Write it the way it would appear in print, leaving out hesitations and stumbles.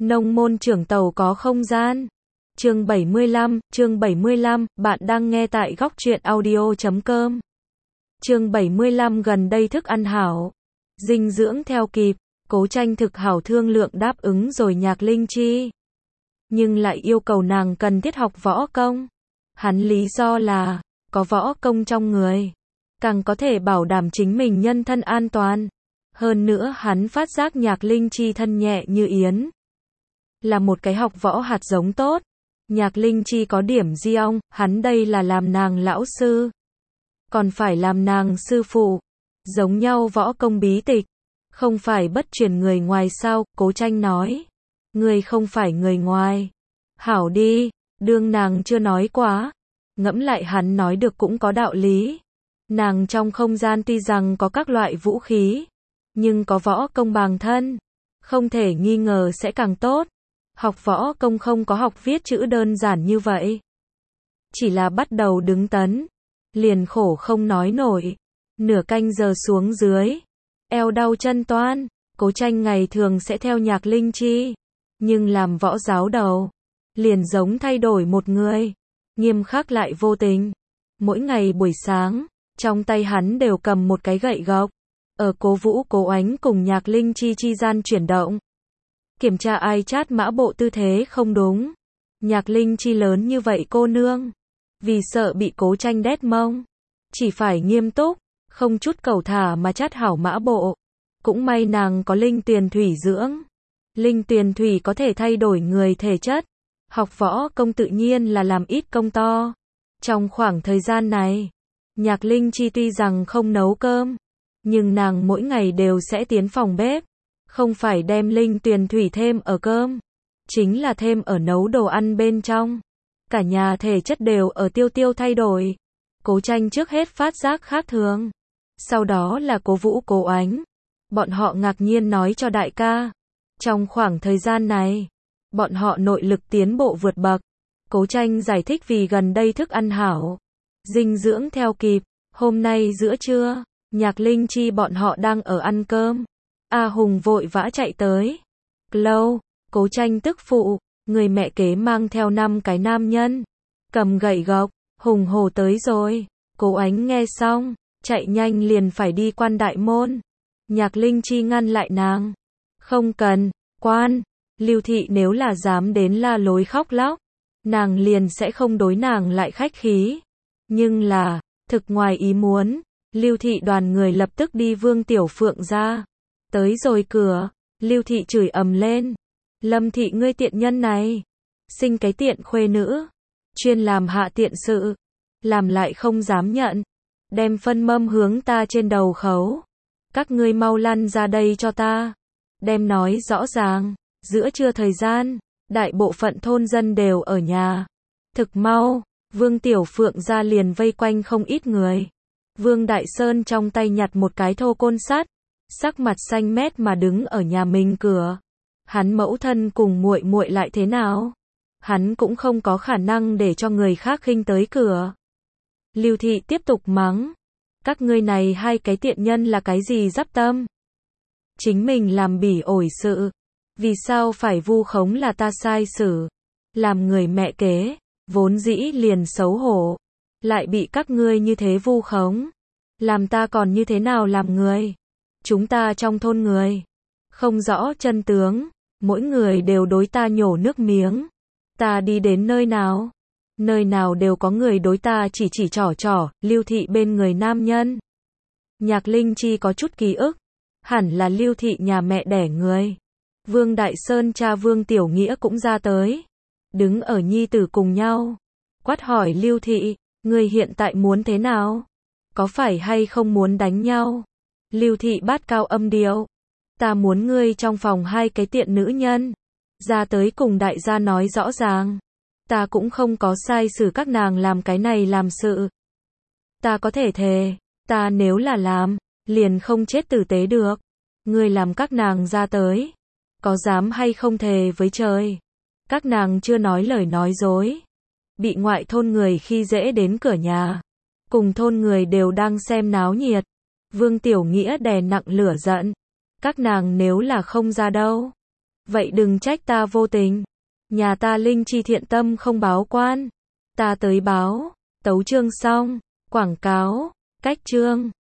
Nông môn trưởng tàu có không gian. Chương 75, bạn đang nghe tại góc truyện audio.com. Chương 75 gần đây thức ăn hảo, dinh dưỡng theo kịp, Cố Tranh thực hảo thương lượng đáp ứng rồi Nhạc Linh Chi. Nhưng lại yêu cầu nàng cần thiết học võ công. Hắn lý do là, có võ công trong người, càng có thể bảo đảm chính mình nhân thân an toàn. Hơn nữa hắn phát giác Nhạc Linh Chi thân nhẹ như yến, là một cái học võ hạt giống tốt. Nhạc Linh Chi có điểm di ong, hắn đây là làm nàng lão sư, còn phải làm nàng sư phụ. Giống nhau võ công bí tịch, không phải bất truyền người ngoài sao? Cố Tranh nói. Ngươi không phải người ngoài. Hảo đi, đương nàng chưa nói quá. Ngẫm lại hắn nói được cũng có đạo lý. Nàng trong không gian tuy rằng có các loại vũ khí, nhưng có võ công bằng thân, không thể nghi ngờ sẽ càng tốt. Học võ công không có học viết chữ đơn giản như vậy. Chỉ là bắt đầu đứng tấn, liền khổ không nói nổi. Nửa canh giờ xuống dưới, eo đau chân toan. Cố Tranh ngày thường sẽ theo Nhạc Linh Chi, nhưng làm võ giáo đầu, liền giống thay đổi một người, nghiêm khắc lại vô tình. Mỗi ngày buổi sáng, trong tay hắn đều cầm một cái gậy gộc, ở Cố Vũ Cố Oánh cùng Nhạc Linh Chi chi gian chuyển động, kiểm tra ai chát mã bộ tư thế không đúng. Nhạc Linh Chi lớn như vậy cô nương, vì sợ bị Cố Tranh đét mông, chỉ phải nghiêm túc, không chút cẩu thả mà chát hảo mã bộ. Cũng may nàng có linh tuyền thủy dưỡng. Linh tuyền thủy có thể thay đổi người thể chất. Học võ công tự nhiên là làm ít công to. Trong khoảng thời gian này, Nhạc Linh Chi tuy rằng không nấu cơm, nhưng nàng mỗi ngày đều sẽ tiến phòng bếp. Không phải đem linh tuyền thủy thêm ở cơm, chính là thêm ở nấu đồ ăn bên trong. Cả nhà thể chất đều ở tiêu thay đổi. Cố Tranh trước hết phát giác khác thường, sau đó là Cố Vũ Cố Oánh. Bọn họ ngạc nhiên nói cho đại ca. Trong khoảng thời gian này, bọn họ nội lực tiến bộ vượt bậc. Cố Tranh giải thích vì gần đây thức ăn hảo, dinh dưỡng theo kịp. Hôm nay giữa trưa, Nhạc Linh Chi bọn họ đang ở ăn cơm. A Hùng vội vã chạy tới. Lâu, Cố Tranh tức phụ, người mẹ kế mang theo 5 cái nam nhân, cầm gậy gộc. Hùng hổ tới rồi. Cố Ánh nghe xong, chạy nhanh liền phải đi quan đại môn. Nhạc Linh Chi ngăn lại nàng. Không cần, quan. Lưu Thị nếu là dám đến la lối khóc lóc, nàng liền sẽ không đối nàng lại khách khí. Nhưng là, thực ngoài ý muốn, Lưu Thị đoàn người lập tức đi Vương Tiểu Phượng ra. Tới rồi cửa, Lưu Thị chửi ầm lên. Lâm Thị ngươi tiện nhân này, sinh cái tiện khuê nữ, chuyên làm hạ tiện sự, làm lại không dám nhận, đem phân mâm hướng ta trên đầu khấu. Các ngươi mau lăn ra đây cho ta. Đem nói rõ ràng. Giữa trưa thời gian, đại bộ phận thôn dân đều ở nhà. Thực mau, Vương Tiểu Phượng ra liền vây quanh không ít người. Vương Đại Sơn trong tay nhặt một cái thô côn sắt, sắc mặt xanh mét mà đứng ở nhà mình cửa. Hắn mẫu thân cùng muội muội lại thế nào? Hắn cũng không có khả năng để cho người khác khinh tới cửa. Lưu Thị tiếp tục mắng. Các ngươi này 2 cái tiện nhân là cái gì dắp tâm? Chính mình làm bỉ ổi sự, vì sao phải vu khống là ta sai xử? Làm người mẹ kế, vốn dĩ liền xấu hổ, lại bị các ngươi như thế vu khống, làm ta còn như thế nào làm người? Chúng ta trong thôn người, không rõ chân tướng, mỗi người đều đối ta nhổ nước miếng. Ta đi đến nơi nào đều có người đối ta chỉ trỏ. Lưu Thị bên người nam nhân. Nhạc Linh Chi có chút ký ức, hẳn là Lưu Thị nhà mẹ đẻ người. Vương Đại Sơn cha Vương Tiểu Nghĩa cũng ra tới, đứng ở nhi tử cùng nhau, quát hỏi Lưu Thị, ngươi hiện tại muốn thế nào? Có phải hay không muốn đánh nhau? Lưu Thị bát cao âm điệu, ta muốn ngươi trong phòng 2 cái tiện nữ nhân, ra tới cùng đại gia nói rõ ràng. Ta cũng không có sai xử các nàng làm cái này làm sự. Ta có thể thề, ta nếu là làm, liền không chết tử tế được. Ngươi làm các nàng ra tới, có dám hay không thề với trời? Các nàng chưa nói lời nói dối, bị ngoại thôn người khi dễ đến cửa nhà, cùng thôn người đều đang xem náo nhiệt. Vương Tiểu Nghĩa đè nặng lửa giận. Các nàng nếu là không ra đâu, Vậy đừng trách ta vô tình. Nhà ta linh chi thiện tâm không báo quan. Ta tới báo. Tấu chương xong. Quảng cáo. Cách chương.